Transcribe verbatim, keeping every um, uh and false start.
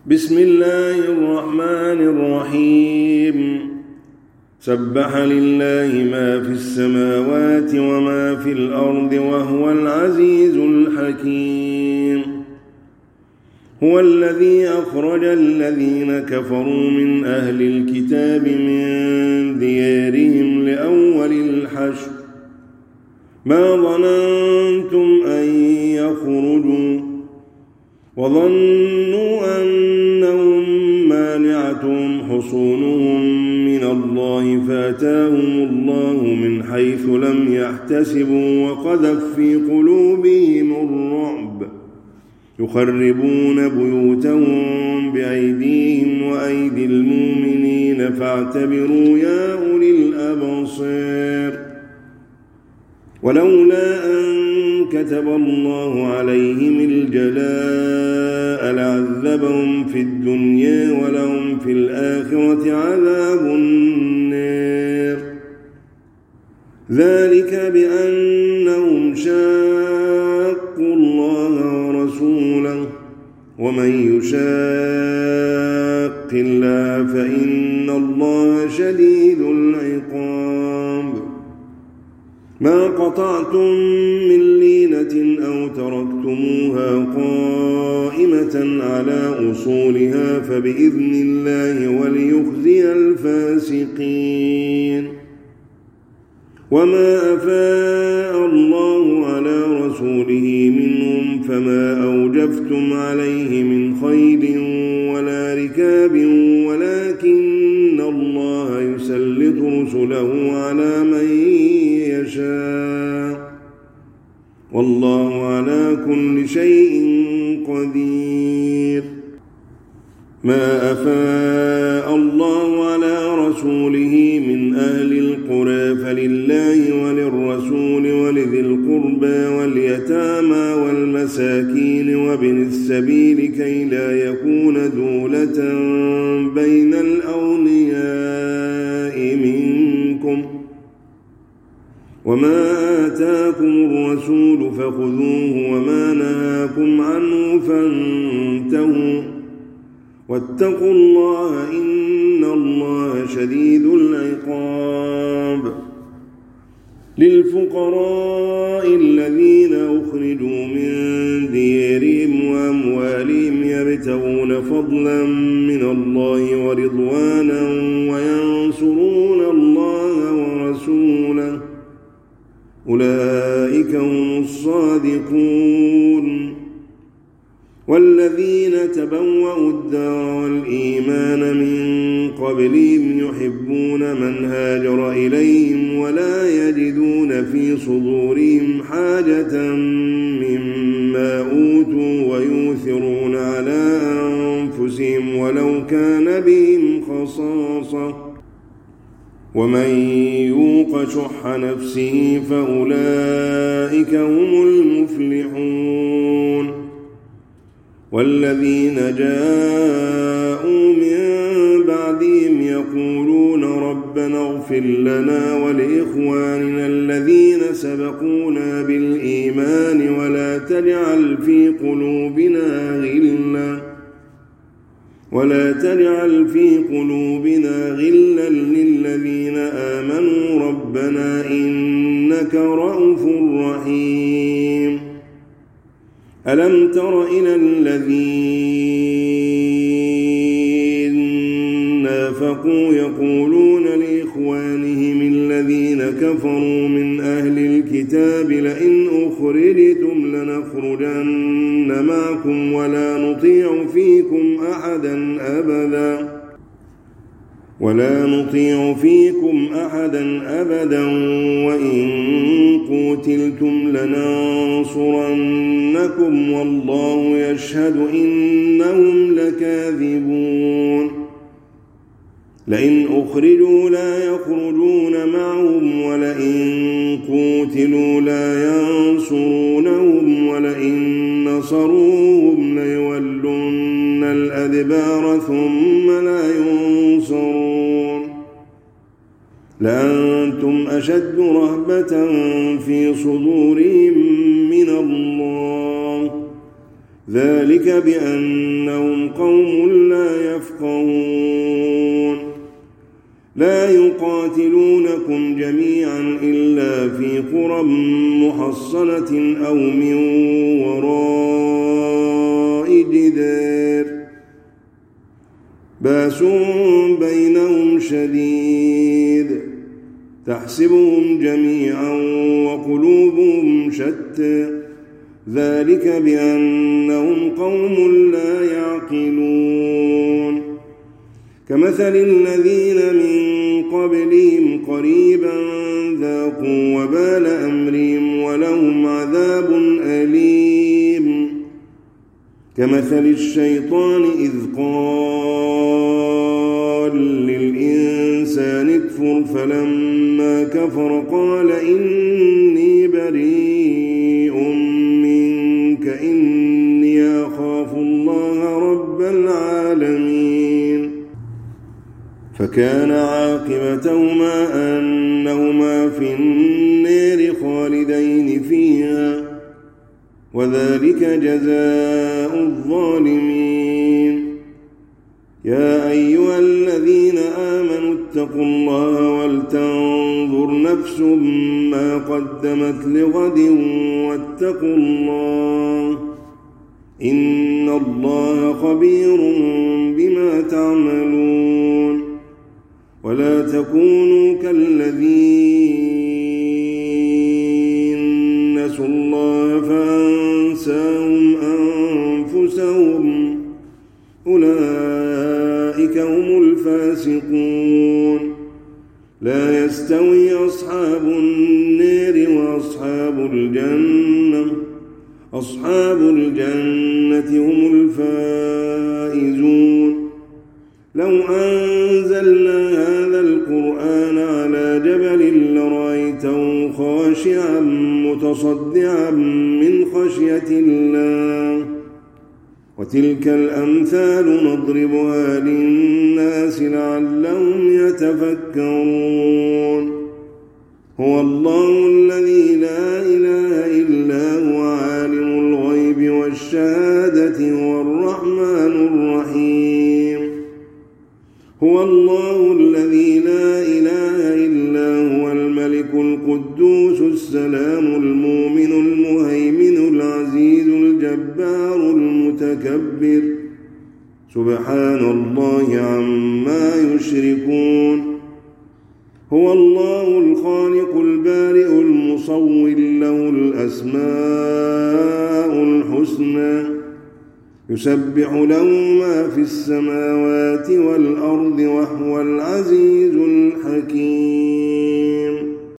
بسم الله الرحمن الرحيم سبح لله ما في السماوات وما في الأرض وهو العزيز الحكيم هو الذي أخرج الذين كفروا من أهل الكتاب من ديارهم لأول الحشر ما ظننتم أن يخرجوا وظنوا أنهم مانعتهم حصونهم من الله فأتاهم الله من حيث لم يحتسبوا وقذف في قلوبهم الرعب يخربون بيوتهم بأيديهم وأيدي المؤمنين فاعتبروا يا أولي الأبصار ولولا أن كتب الله عليهم الجلاء لعذبهم في الدنيا ولهم في الآخرة عذاب النار ذلك بأنهم شاقوا الله ورسوله ومن يشاق الله فإن الله شديد العقاب ما قطعتم من لينة أو تركتموها قائمة على أصولها فبإذن الله وليخزي الفاسقين وما أفاء الله على رسوله منهم فما أوجفتم عليه من خيل ولا ركاب ولكن الله يسلط رسله على من يشاء والله على كل شيء قدير ما أفاء الله على رسوله من أهل القرى فلله وللرسول ولذي القربى واليتامى والمساكين وابن السبيل كي لا يكون دولة بين الأغنياء منكم وما آتاكم الرسول فخذوه وما نهاكم عنه فانتهوا واتقوا الله إن الله شديد العقاب للفقراء الذين أخرجوا من ديارهم وأموالهم يبتغون فضلا من الله ورضوانا وينصرون الله ورسوله أولئك هم الصادقون والذين تبوأوا الدار والإيمان من قبلهم يحبون من هاجر إليهم ولا يجدون في صدورهم حاجة مما أوتوا ويؤثرون على أنفسهم ولو كان بهم خصاصة ومن يوق شح نفسه فأولئك هم المفلحون والذين جاءوا من بعدهم يقولون ربنا اغفر لنا ولإخواننا الذين سبقونا بالإيمان ولا تجعل في قلوبنا غلا ولا تجعل في قلوبنا غلا للذين آمنوا ربنا إنك رؤوف رحيم ألم تر إلى الذين نافقوا يقولون لإخوانهم الذين كفروا من أهل الكتاب لئن أخرجتم لنخرجن معكم ولا نطيع فيكم أحدا أبدا ولا نطيع فيكم أحدا أبدا وإن قتلتم لننصرنكم والله يشهد إنهم لكاذبون لئن أخرجوا لا يخرجون معهم ولئن قتلوا لا ينصرونهم ولئن نصروهم ليولن الأدبار ثم لا ينصرون لأنتم أشد رهبة في صدورهم من الله ذلك بأنهم قوم لا يفقهون لا يقاتلونكم جميعا إلا في قرى محصنة أو من وراء جدار بأس بينهم شديد تحسبهم جميعا وقلوبهم شتى ذلك بأنهم قوم لا يعقلون كمثل الذين من قبلهم قريبا ذاقوا وبال أمرهم ولهم عذاب أليم كمثل الشيطان إذ قال للإنسان اكفر فلما كفر قال إني بريء منك إني أخاف الله رب العالمين فكان عاقبتهما أنهما في النار خالدين فيها وذلك جزاء الظالمين يا أيها الذين آمنوا اتقوا الله ولتنظر نفس ما قدمت لغد واتقوا الله إن الله خبير بما تعملون ولا تكونوا كالذين نسوا الله فأنساهم أنفسهم أولئك هم الفاسقون لا يستوي أصحاب النار وأصحاب الجنة أصحاب الجنة هم الفائزون لو أنزلنا هذا القرآن على جبل لرأيته خاشعا متصدعا من خشية الله وتلك الأمثال نضربها للناس لعلهم يتفكرون هو الله الذي لا إله إلا هو عالم الغيب والشهادة هو الرحمن الرحيم هو الله الذي لا إله إلا هو الملك القدوس السلام المؤمن المهيمن العزيز الجبار المتكبر سبحان الله عما يشركون هو الله الخالق البارئ المصور له الأسماء الحسنى يسبح له ما في السماوات والأرض وهو العزيز